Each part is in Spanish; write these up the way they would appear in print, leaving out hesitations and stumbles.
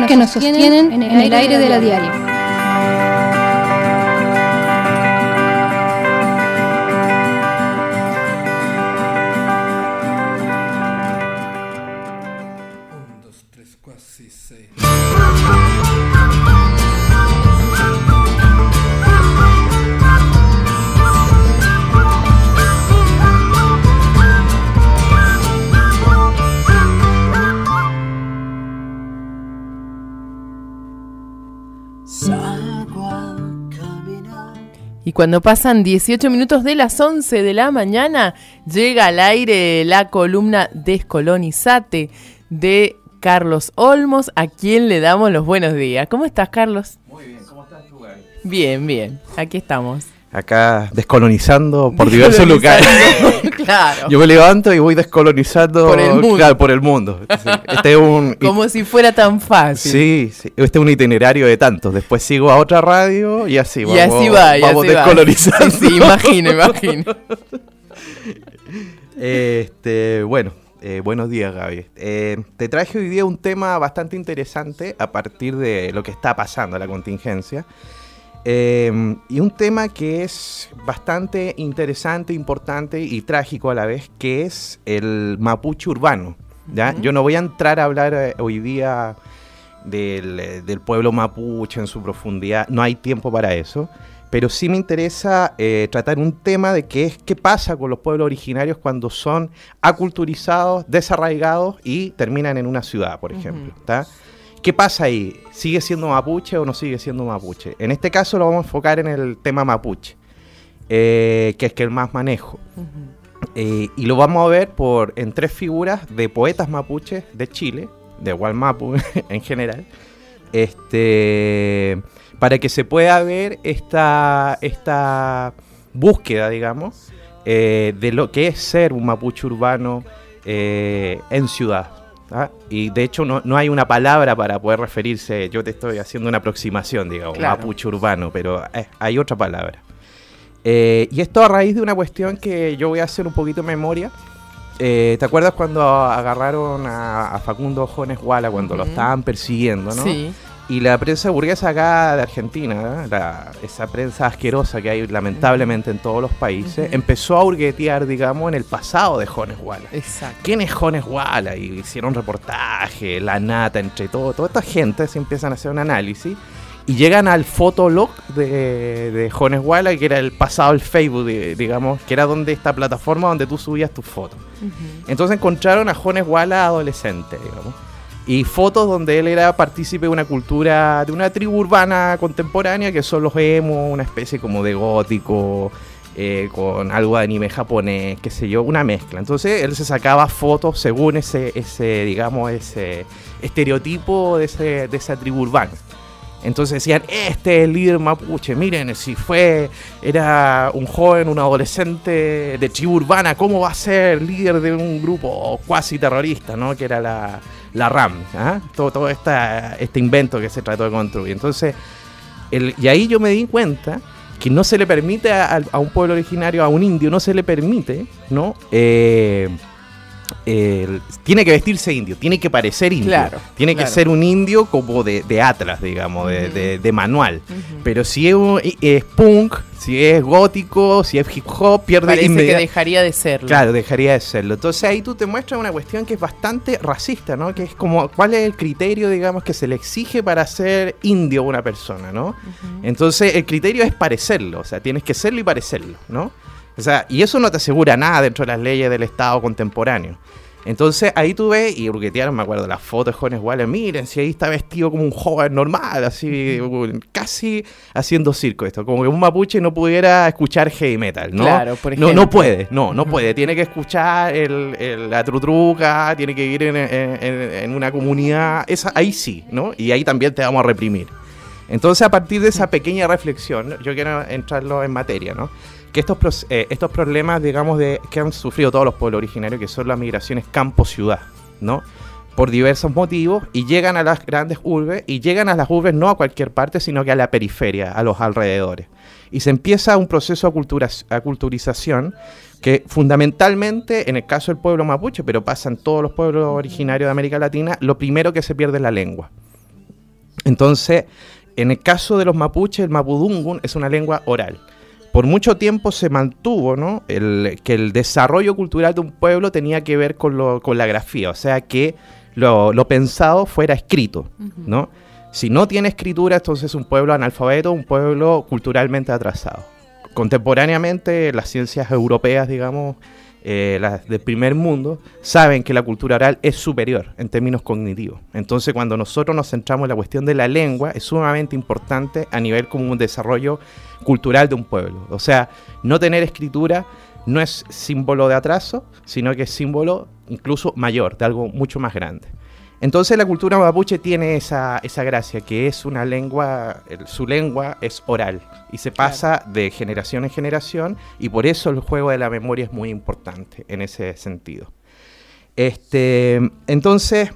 que nos sostienen en el aire de la diaria. Y cuando pasan 18 minutos de las 11 de la mañana, llega al aire la columna Descolonizate de Carlos Olmos, a quien le damos los buenos días. ¿Cómo estás, Carlos? Muy bien, ¿cómo estás tú, Gaby? Bien, bien, aquí estamos. Acá descolonizando por diversos lugares. Claro. Yo me levanto y voy descolonizando por el mundo. Claro, por el mundo. Este es como si fuera tan fácil. Sí, este es un itinerario de tantos. Después sigo a otra radio y así vamos. Y así va, vamos descolonizando. Sí, imagino. Bueno, buenos días, Gaby. Te traje hoy día un tema bastante interesante a partir de lo que está pasando, la contingencia. Y un tema que es bastante interesante, importante y trágico a la vez, que es el mapuche urbano, ¿ya? Yo no voy a entrar a hablar hoy día del pueblo mapuche en su profundidad, no hay tiempo para eso, pero sí me interesa tratar un tema de qué pasa con los pueblos originarios cuando son aculturizados, desarraigados y terminan en una ciudad, por ejemplo, ¿está? ¿Qué pasa ahí? ¿Sigue siendo mapuche o no sigue siendo mapuche? En este caso lo vamos a enfocar en el tema mapuche, que es que el más manejo. Y lo vamos a ver en tres figuras de poetas mapuches de Chile, de Wallmapu en general, para que se pueda ver esta búsqueda, digamos, de lo que es ser un mapuche urbano en ciudad. ¿Ah? Y de hecho no hay una palabra para poder referirse. Yo te estoy haciendo una aproximación, digamos, claro. Mapuche urbano, pero hay otra palabra. Y esto a raíz de una cuestión que yo voy a hacer un poquito de memoria. ¿Te acuerdas cuando agarraron a Facundo Jones Wala cuando lo estaban persiguiendo, no? Sí. Y la prensa burguesa acá de Argentina, esa prensa asquerosa que hay lamentablemente en todos los países, empezó a hurguetear, digamos, en el pasado de Jones Wala. Exacto. ¿Quién es Jones Wala? Y hicieron reportaje, la nata, entre toda esta gente se empiezan a hacer un análisis y llegan al fotolog de Jones Wala, que era el pasado del Facebook, digamos, que era donde esta plataforma donde tú subías tus fotos. Entonces encontraron a Jones Wala adolescente, digamos. Y fotos donde él era partícipe de una cultura, de una tribu urbana contemporánea que son los emo, una especie como de gótico, con algo de anime japonés, qué sé yo, una mezcla. Entonces él se sacaba fotos según ese estereotipo de esa tribu urbana. Entonces decían, este es el líder mapuche, miren, si era un joven, un adolescente de tribu urbana, ¿cómo va a ser líder de un grupo cuasi terrorista, ¿no? Que era la RAM, ¿ah? Todo este invento que se trató de construir. Entonces, y ahí yo me di cuenta que no se le permite a un pueblo originario, a un indio, no se le permite, ¿no? Tiene que vestirse indio, tiene que parecer indio, claro, tiene que ser un indio como de Atlas, digamos, de manual. Pero si es punk, si es gótico, si es hip hop, pierde inmediatamente. Parece que dejaría de serlo. Claro, dejaría de serlo. Entonces ahí tú te muestras una cuestión que es bastante racista, ¿no? Que es como, ¿cuál es el criterio, digamos, que se le exige para ser indio a una persona, ¿no? Entonces el criterio es parecerlo, o sea, tienes que serlo y parecerlo, ¿no? O sea, y eso no te asegura nada dentro de las leyes del Estado contemporáneo. Entonces ahí tú ves, y hurguetearon, me acuerdo, las fotos de Jones Wala, miren, si ahí está vestido como un joven normal, así, casi haciendo circo esto, como que un mapuche no pudiera escuchar heavy metal, ¿no? Claro, por ejemplo. No puede, tiene que escuchar la trutruca, tiene que ir en una comunidad, ahí sí, ¿no? Y ahí también te vamos a reprimir. Entonces a partir de esa pequeña reflexión, yo quiero entrarlo en materia, ¿no? Que estos problemas, digamos, que han sufrido todos los pueblos originarios, que son las migraciones campo-ciudad, ¿no? Por diversos motivos, y llegan a las grandes urbes, y llegan a las urbes no a cualquier parte, sino que a la periferia, a los alrededores. Y se empieza un proceso de aculturización que fundamentalmente, en el caso del pueblo mapuche, pero pasa en todos los pueblos originarios de América Latina, lo primero que se pierde es la lengua. Entonces, en el caso de los mapuches, el mapudungun es una lengua oral. Por mucho tiempo se mantuvo, ¿no?, que el desarrollo cultural de un pueblo tenía que ver con la grafía, o sea, que lo pensado fuera escrito, ¿no? Si no tiene escritura, entonces es un pueblo analfabeto, un pueblo culturalmente atrasado. Contemporáneamente, las ciencias europeas, digamos, las del primer mundo, saben que la cultura oral es superior en términos cognitivos. Entonces, cuando nosotros nos centramos en la cuestión de la lengua, es sumamente importante a nivel como un desarrollo cultural de un pueblo. O sea, no tener escritura no es símbolo de atraso, sino que es símbolo incluso mayor, de algo mucho más grande. Entonces la cultura mapuche tiene esa gracia, que es una lengua, su lengua es oral y se pasa de generación en generación, y por eso el juego de la memoria es muy importante en ese sentido. Entonces,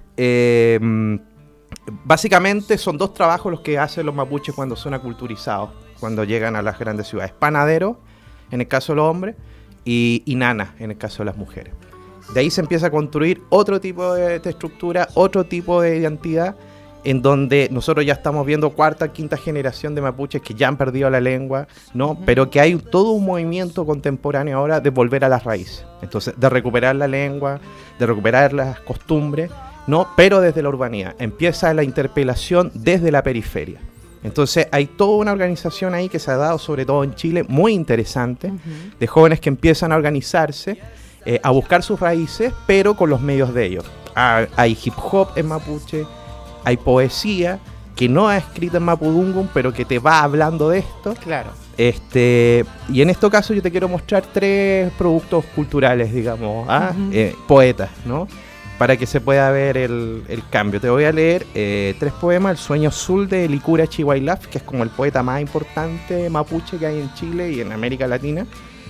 básicamente son dos trabajos los que hacen los mapuches cuando son aculturizados, cuando llegan a las grandes ciudades: panadero, en el caso de los hombres, y nana, en el caso de las mujeres. De ahí se empieza a construir otro tipo de estructura, otro tipo de identidad, en donde nosotros ya estamos viendo cuarta, quinta generación de mapuches que ya han perdido la lengua, ¿no? Pero que hay todo un movimiento contemporáneo ahora de volver a las raíces. Entonces, de recuperar la lengua, de recuperar las costumbres, ¿no? Pero desde la urbanidad. Empieza la interpelación desde la periferia. Entonces hay toda una organización ahí que se ha dado, sobre todo en Chile, muy interesante, de jóvenes que empiezan a organizarse, a buscar sus raíces, pero con los medios de ellos. Hay hip hop en mapuche, hay poesía que no es escrita en mapudungun, pero que te va hablando de esto. Claro. Y en este caso yo te quiero mostrar 3 productos culturales, digamos, poetas, ¿no? Para que se pueda ver el cambio. Te voy a leer 3 poemas. El sueño azul de Licura Chihuailaf, que es como el poeta más importante mapuche que hay en Chile y en América Latina.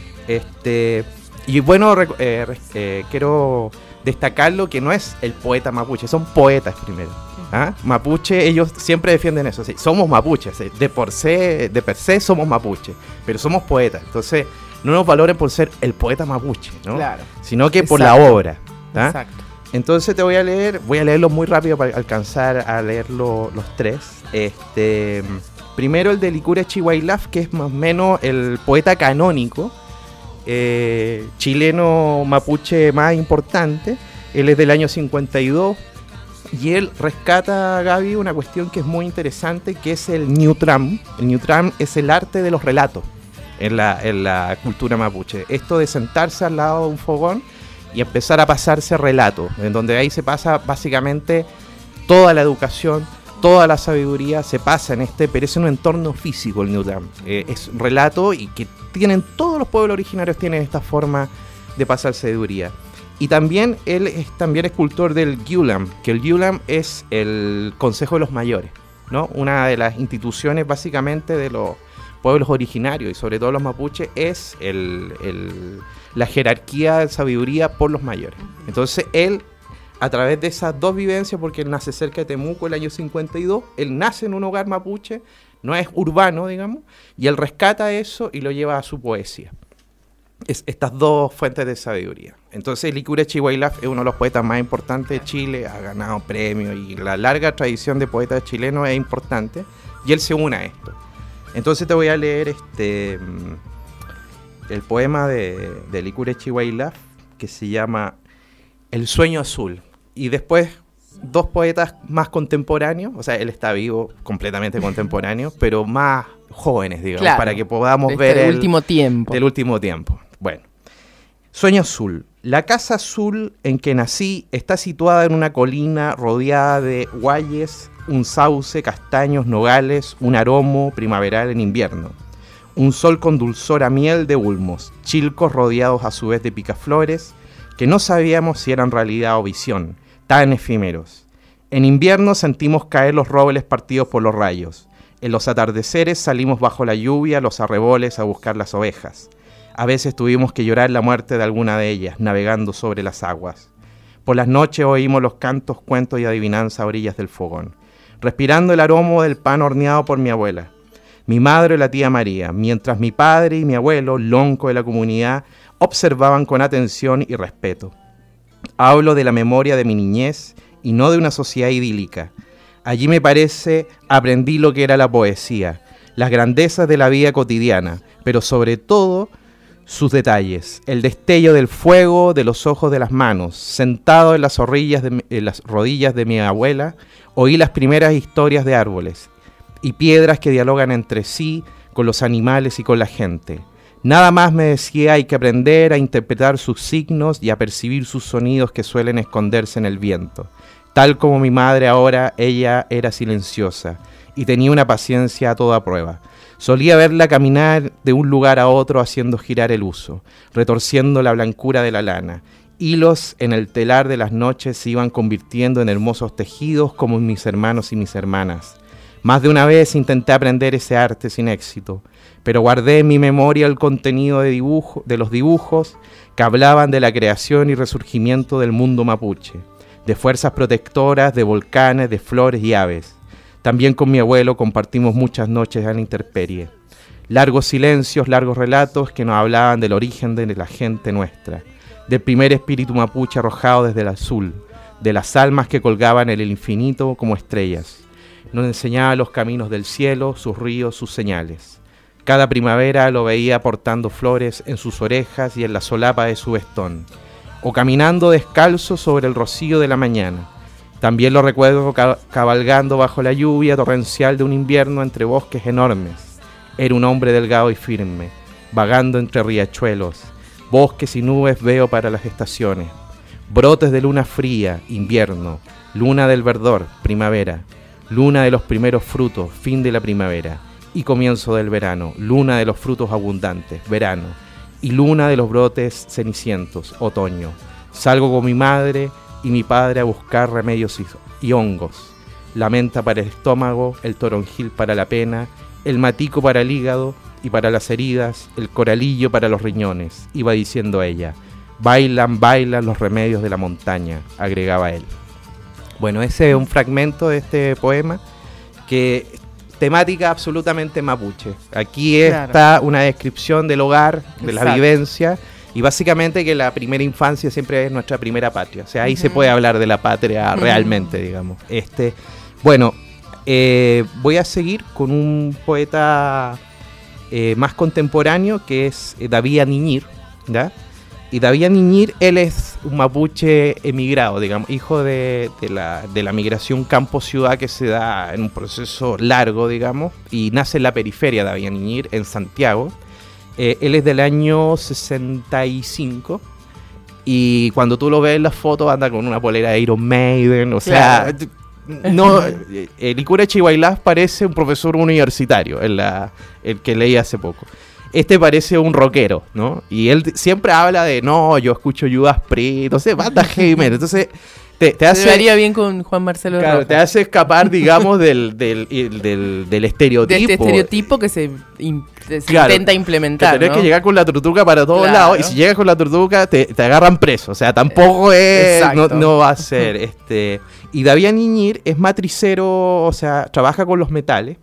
Y bueno, quiero destacarlo, que no es el poeta mapuche, son poetas primero. Mapuche, ellos siempre defienden eso, ¿sí? Somos mapuches, ¿sí? de per se somos mapuche, pero somos poetas. Entonces, no nos valoren por ser el poeta mapuche, ¿no? Claro. Sino que por la obra. Exacto. Entonces voy a leerlos muy rápido para alcanzar a leer los 3. Primero el de Licura Chihuailaf, que es más o menos el poeta canónico chileno mapuche más importante. Él es del año 52 y él rescata, Gaby, una cuestión que es muy interesante, que es el Nutram. El Nutram es el arte de los relatos en la cultura mapuche. Esto de sentarse al lado de un fogón y empezar a pasarse relatos, en donde ahí se pasa básicamente toda la educación, toda la sabiduría se pasa pero es en un entorno físico el Nutram. Es relato, y que todos los pueblos originarios tienen esta forma de pasar sabiduría. Y también él es también escultor del Gulam, que el Gulam es el Consejo de los Mayores, ¿no? Una de las instituciones básicamente de los pueblos originarios, y sobre todo los mapuches, es la jerarquía de sabiduría por los mayores. Entonces él, a través de esas 2 vivencias, porque él nace cerca de Temuco el año 52, él nace en un hogar mapuche, no es urbano, digamos, y él rescata eso y lo lleva a su poesía. Estas 2 fuentes de sabiduría. Entonces Licura Chihuailaf es uno de los poetas más importantes de Chile, ha ganado premios, y la larga tradición de poetas chilenos es importante, y él se une a esto. Entonces te voy a leer el poema de Licura Chihuailaf, que se llama El sueño azul. Y después 2 poetas más contemporáneos, o sea, él está vivo, completamente contemporáneo, pero más jóvenes, digamos, claro, para que podamos ver del último tiempo. Bueno, sueño azul. La casa azul en que nací está situada en una colina rodeada de guayes, un sauce, castaños, nogales, un aromo primaveral en invierno. Un sol con dulzor a miel de ulmos, chilcos rodeados a su vez de picaflores, que no sabíamos si eran realidad o visión, tan efímeros. En invierno sentimos caer los robles partidos por los rayos. En los atardeceres salimos bajo la lluvia, los arreboles, a buscar las ovejas. A veces tuvimos que llorar la muerte de alguna de ellas, navegando sobre las aguas. Por las noches oímos los cantos, cuentos y adivinanzas a orillas del fogón, respirando el aroma del pan horneado por mi abuela, mi madre y la tía María, mientras mi padre y mi abuelo, lonco de la comunidad, observaban con atención y respeto. Hablo de la memoria de mi niñez y no de una sociedad idílica. Allí me parece aprendí lo que era la poesía, las grandezas de la vida cotidiana, pero sobre todo sus detalles, el destello del fuego de los ojos de las manos. Sentado en las rodillas de mi abuela, oí las primeras historias de árboles y piedras que dialogan entre sí con los animales y con la gente. Nada más me decía, hay que aprender a interpretar sus signos y a percibir sus sonidos que suelen esconderse en el viento. Tal como mi madre ahora, ella era silenciosa y tenía una paciencia a toda prueba. Solía verla caminar de un lugar a otro haciendo girar el huso, retorciendo la blancura de la lana. Hilos en el telar de las noches se iban convirtiendo en hermosos tejidos como mis hermanos y mis hermanas. Más de una vez intenté aprender ese arte sin éxito, pero guardé en mi memoria el contenido de los dibujos que hablaban de la creación y resurgimiento del mundo mapuche, de fuerzas protectoras, de volcanes, de flores y aves. También con mi abuelo compartimos muchas noches a la intemperie. Largos silencios, largos relatos que nos hablaban del origen de la gente nuestra, del primer espíritu mapuche arrojado desde el azul, de las almas que colgaban en el infinito como estrellas. Nos enseñaba los caminos del cielo, sus ríos, sus señales. Cada primavera lo veía portando flores en sus orejas y en la solapa de su vestón, o caminando descalzo sobre el rocío de la mañana. También lo recuerdo cabalgando bajo la lluvia torrencial de un invierno entre bosques enormes. Era un hombre delgado y firme, vagando entre riachuelos. Bosques y nubes veo para las estaciones. Brotes de luna fría, invierno. Luna del verdor, primavera. Luna de los primeros frutos, fin de la primavera. Y comienzo del verano. Luna de los frutos abundantes, verano. Y luna de los brotes cenicientos, otoño. Salgo con mi madre y mi padre a buscar remedios y hongos. La menta para el estómago, el toronjil para la pena, el matico para el hígado y para las heridas, el coralillo para los riñones, iba diciendo ella. Bailan, bailan los remedios de la montaña, agregaba él. Bueno, ese es un fragmento de este poema que temática absolutamente mapuche. Aquí está una descripción del hogar, de la vivencia, y básicamente que la primera infancia siempre es nuestra primera patria. O sea, ahí se puede hablar de la patria realmente, digamos. Bueno, voy a seguir con un poeta más contemporáneo que es David Aniñir, ¿ya? Y David Aniñir, él es un mapuche emigrado, digamos, hijo de la migración campo-ciudad que se da en un proceso largo, digamos, y nace en la periferia David Aniñir, en Santiago. Él es del año 65 y cuando tú lo ves en las fotos anda con una polera de Iron Maiden, o sea, no, el Licura Chihuailás parece un profesor universitario, el que leí hace poco. Este parece un rockero, ¿no? Y él siempre habla de, no, yo escucho Judas Priest, no sé, banda heavy metal, entonces te hace... Se daría bien con Juan Marcelo Claro, Rojas. te hace escapar, digamos, del estereotipo. De este estereotipo que se Claro, intenta implementar, que tenés ¿no? que llegar con la turtuca para todos Claro. lados, y si llegas con la turtuca te agarran preso, o sea, tampoco es, Exacto. no va a ser, Y David Aniñir es matricero, o sea, trabaja con los metales,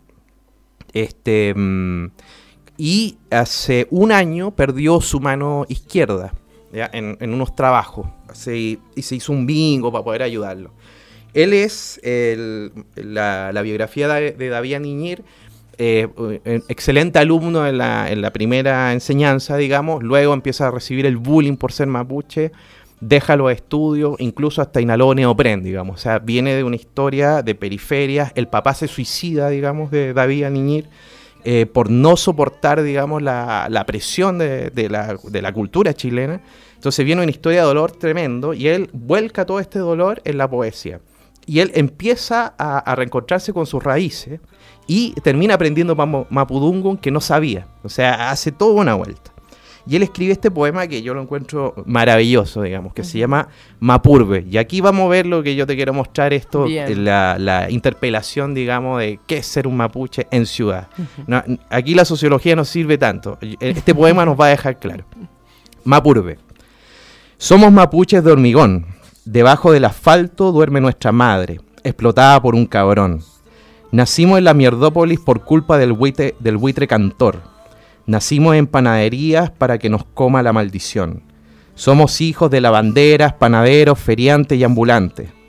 y hace un año perdió su mano izquierda, ¿ya? En unos trabajos, y se hizo un bingo para poder ayudarlo. Él es, la biografía de David Aniñir, excelente alumno en la primera enseñanza, digamos, luego empieza a recibir el bullying por ser mapuche, deja los estudios, incluso hasta inhaló neopren, digamos, o sea, viene de una historia de periferias, el papá se suicida, digamos, de David Aniñir, por no soportar, digamos, la presión de la cultura chilena. Entonces viene una historia de dolor tremendo y él vuelca todo este dolor en la poesía. Y él empieza a reencontrarse con sus raíces y termina aprendiendo mapudungun que no sabía. O sea, hace toda una vuelta. Y él escribe este poema que yo lo encuentro maravilloso, digamos, que se llama Mapurbe. Y aquí vamos a ver lo que yo te quiero mostrar, esto, la interpelación, digamos, de qué es ser un mapuche en ciudad. No, aquí la sociología no sirve tanto. Este poema nos va a dejar claro. Mapurbe. Somos mapuches de hormigón. Debajo del asfalto duerme nuestra madre, explotada por un cabrón. Nacimos en la mierdópolis por culpa del buitre cantor. Nacimos en panaderías para que nos coma la maldición. Somos hijos de lavanderas, panaderos, feriantes y ambulantes.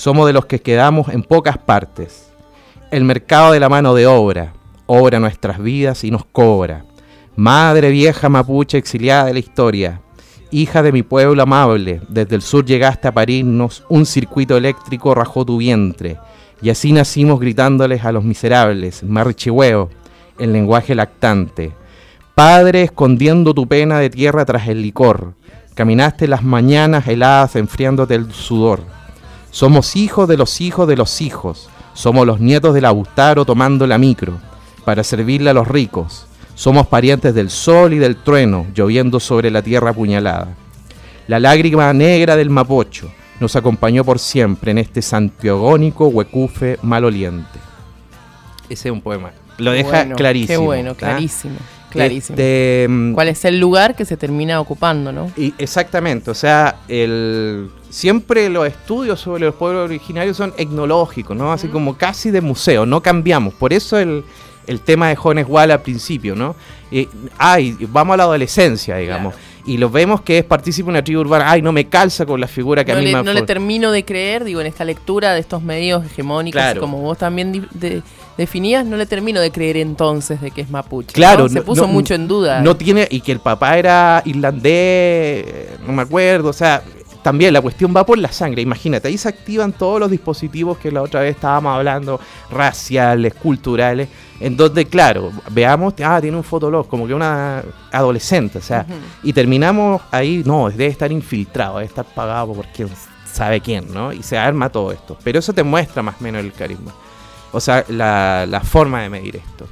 Somos de los que quedamos en pocas partes. El mercado de la mano de obra, obra nuestras vidas y nos cobra. Madre vieja mapuche exiliada de la historia, hija de mi pueblo amable, desde el sur llegaste a parirnos, un circuito eléctrico rajó tu vientre, y así nacimos gritándoles a los miserables, marchihueo, en lenguaje lactante. Padre, escondiendo tu pena de tierra tras el licor, caminaste las mañanas heladas enfriándote el sudor. Somos hijos de los hijos de los hijos, somos los nietos del Austaro tomando la micro, para servirle a los ricos. Somos parientes del sol y del trueno, lloviendo sobre la tierra apuñalada. La lágrima negra del mapocho nos acompañó por siempre en este santiagónico huecufe maloliente. Ese es un poema. Lo deja clarísimo. Qué bueno, clarísimo. Clarísimo. ¿Cuál es el lugar que se termina ocupando, no? Y exactamente, o sea, siempre los estudios sobre los pueblos originarios son etnológicos, ¿no? Así como casi de museo, no cambiamos. Por eso el tema de Jóvenes Wall al principio, ¿no? Vamos a la adolescencia, digamos. Claro. Y lo vemos que es partícipe de una tribu urbana. No me calza con la figura que a mí me... No le termino de creer, digo, en esta lectura de estos medios hegemónicos, claro, como vos también definías, no le termino de creer entonces de que es mapuche. Claro. ¿No? Se puso mucho en duda. No tiene... Y que el papá era irlandés, no me acuerdo, o sea... También la cuestión va por la sangre, imagínate, ahí se activan todos los dispositivos que la otra vez estábamos hablando, raciales, culturales, en donde, claro, veamos, tiene un fotolog, como que una adolescente, o sea, y terminamos ahí, no, debe estar infiltrado, debe estar pagado por quién sabe quién, ¿no? Y se arma todo esto, pero eso te muestra más o menos el carisma, o sea, la forma de medir esto.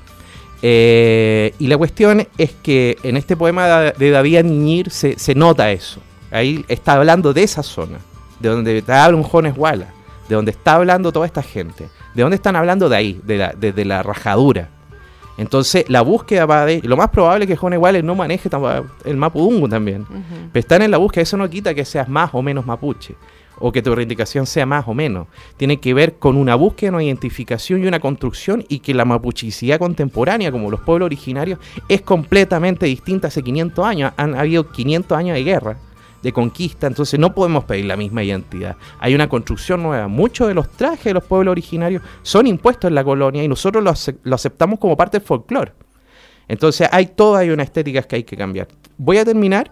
Y la cuestión es que en este poema de David Añiñir se nota eso. Ahí está hablando de esa zona, de donde te habla un Jones Walla, de donde está hablando toda esta gente, de donde están hablando de ahí, de la rajadura. Entonces la búsqueda va de... Lo más probable es que Jones Walla no maneje el mapudungun también, pero están en la búsqueda, eso no quita que seas más o menos mapuche, o que tu reivindicación sea más o menos. Tiene que ver con una búsqueda, una identificación y una construcción, y que la mapuchicidad contemporánea, como los pueblos originarios, es completamente distinta hace 500 años. Han habido 500 años de guerra, de conquista, entonces no podemos pedir la misma identidad. Hay una construcción nueva. Muchos de los trajes de los pueblos originarios son impuestos en la colonia y nosotros lo aceptamos como parte del folclore. Entonces hay una estética que hay que cambiar. Voy a terminar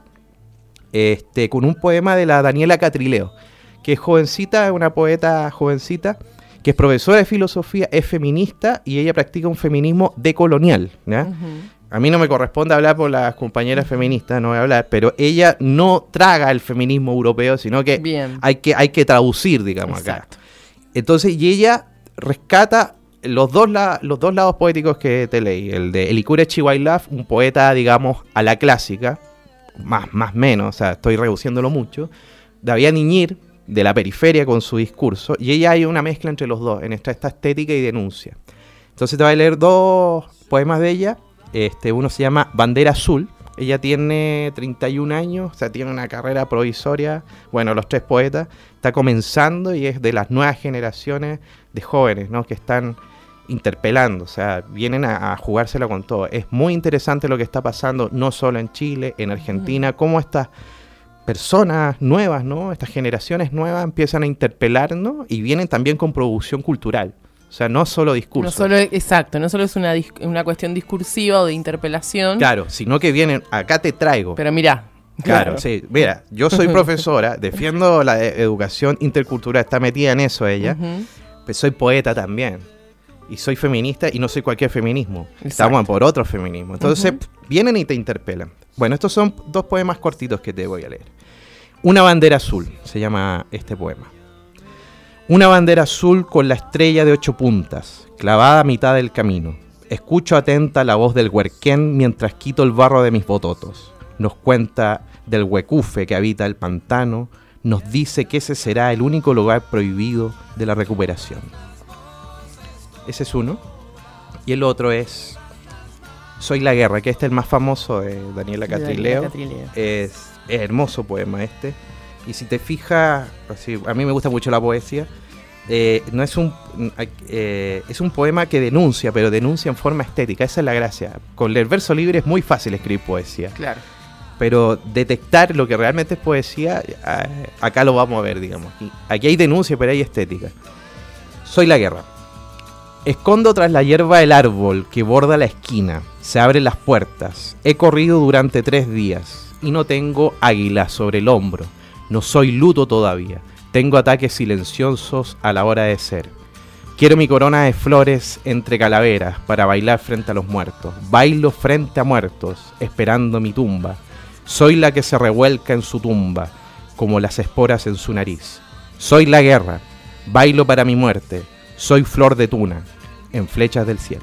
con un poema de la Daniela Catrileo, que es jovencita, una poeta jovencita, que es profesora de filosofía, es feminista y ella practica un feminismo decolonial, ¿ya? A mí no me corresponde hablar por las compañeras feministas, no voy a hablar, pero ella no traga el feminismo europeo, sino que hay que traducir, digamos. Exacto. Acá. Entonces, y ella rescata los dos lados poéticos que te leí, el de Elikure Chihuailaf, un poeta, digamos, a la clásica, más menos, o sea, estoy reduciéndolo mucho, David Añiñir, de la periferia con su discurso, y ella hay una mezcla entre los dos, en esta estética y denuncia. Entonces te voy a leer dos poemas de ella. Uno se llama Bandera Azul. Ella tiene 31 años, o sea, tiene una carrera provisoria. Bueno, los tres poetas. Está comenzando y es de las nuevas generaciones de jóvenes, ¿no? Que están interpelando, o sea, vienen a jugársela con todo. Es muy interesante lo que está pasando, no solo en Chile, en Argentina, cómo estas personas nuevas, ¿no? Estas generaciones nuevas empiezan a interpelarnos y vienen también con producción cultural. O sea, no solo discurso. No solo es una cuestión discursiva o de interpelación. Claro, sino que vienen, acá te traigo. Pero mirá. Claro, sí, mira, yo soy profesora, defiendo la educación intercultural, está metida en eso ella, pues soy poeta también, y soy feminista y no soy cualquier feminismo, estamos por otro feminismo. Entonces vienen y te interpelan. Bueno, estos son dos poemas cortitos que te voy a leer. Una bandera azul, se llama este poema. Una bandera azul con la estrella de 8 puntas, clavada a mitad del camino. Escucho atenta la voz del huerquén mientras quito el barro de mis bototos. Nos cuenta del huecufe que habita el pantano, nos dice que ese será el único lugar prohibido de la recuperación. Ese es uno. Y el otro es Soy la guerra, que este es el más famoso de Daniela Catrileo. Es hermoso poema este. Y si te fijas, así, a mí me gusta mucho la poesía, no es es un poema que denuncia, pero denuncia en forma estética, esa es la gracia. Con el verso libre es muy fácil escribir poesía. Claro. pero detectar lo que realmente es poesía, acá lo vamos a ver, digamos. Aquí hay denuncia, pero hay estética. Soy la guerra. Escondo tras la hierba el árbol que borda la esquina. Se abren las puertas. He corrido durante 3 días y no tengo águila sobre el hombro. No soy luto todavía. Tengo ataques silenciosos a la hora de ser. Quiero mi corona de flores entre calaveras para bailar frente a los muertos. Bailo frente a muertos, esperando mi tumba. Soy la que se revuelca en su tumba, como las esporas en su nariz. Soy la guerra. Bailo para mi muerte. Soy flor de tuna en flechas del cielo.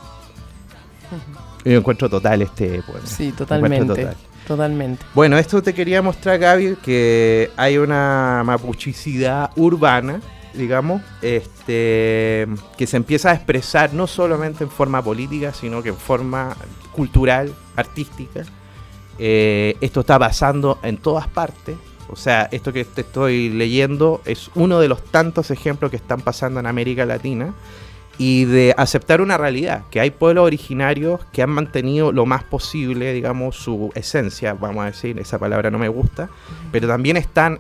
Yo encuentro total este poema. Sí, totalmente. Totalmente. Bueno, esto te quería mostrar, Gaby, que hay una mapuchicidad urbana, digamos, que se empieza a expresar no solamente en forma política, sino que en forma cultural, artística. Esto está pasando en todas partes. O sea, esto que te estoy leyendo es uno de los tantos ejemplos que están pasando en América Latina, y de aceptar una realidad, que hay pueblos originarios que han mantenido lo más posible, digamos, su esencia, vamos a decir, esa palabra no me gusta, pero también están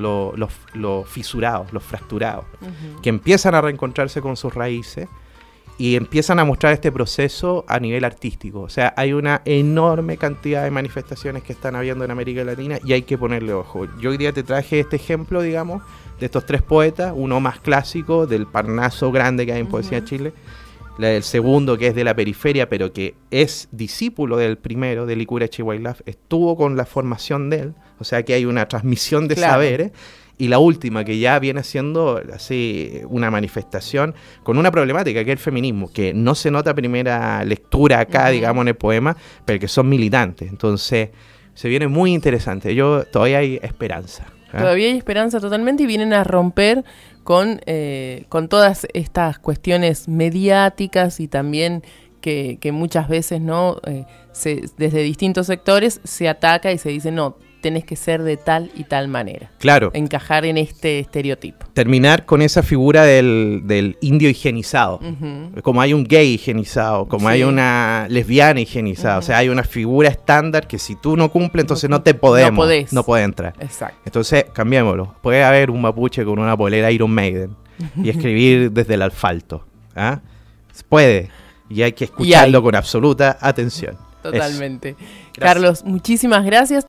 los fisurados, los fracturados, que empiezan a reencontrarse con sus raíces y empiezan a mostrar este proceso a nivel artístico. O sea, hay una enorme cantidad de manifestaciones que están habiendo en América Latina y hay que ponerle ojo. Yo hoy día te traje este ejemplo, digamos, de estos 3 poetas, uno más clásico, del Parnaso grande que hay en Poesía de Chile, el segundo que es de la periferia, pero que es discípulo del primero, de Licura Chihuailaf, estuvo con la formación de él, o sea que hay una transmisión de saberes, y la última que ya viene siendo así una manifestación con una problemática que es el feminismo, que no se nota a primera lectura acá, digamos, en el poema, pero que son militantes, entonces se viene muy interesante. Todavía hay esperanza. Todavía hay esperanza totalmente, y vienen a romper con todas estas cuestiones mediáticas y también que muchas veces no desde distintos sectores se ataca y se dice no, tenés que ser de tal y tal manera. Claro. Encajar en este estereotipo. Terminar con esa figura del indio higienizado. Como hay un gay higienizado, como hay una lesbiana higienizada. O sea, hay una figura estándar que si tú no cumples, entonces no podés entrar. Exacto. Entonces, cambiémoslo. Puede haber un mapuche con una polera Iron Maiden y escribir desde el asfalto. ¿Ah? Puede. Y hay que escucharlo con absoluta atención. Totalmente. Carlos, muchísimas gracias.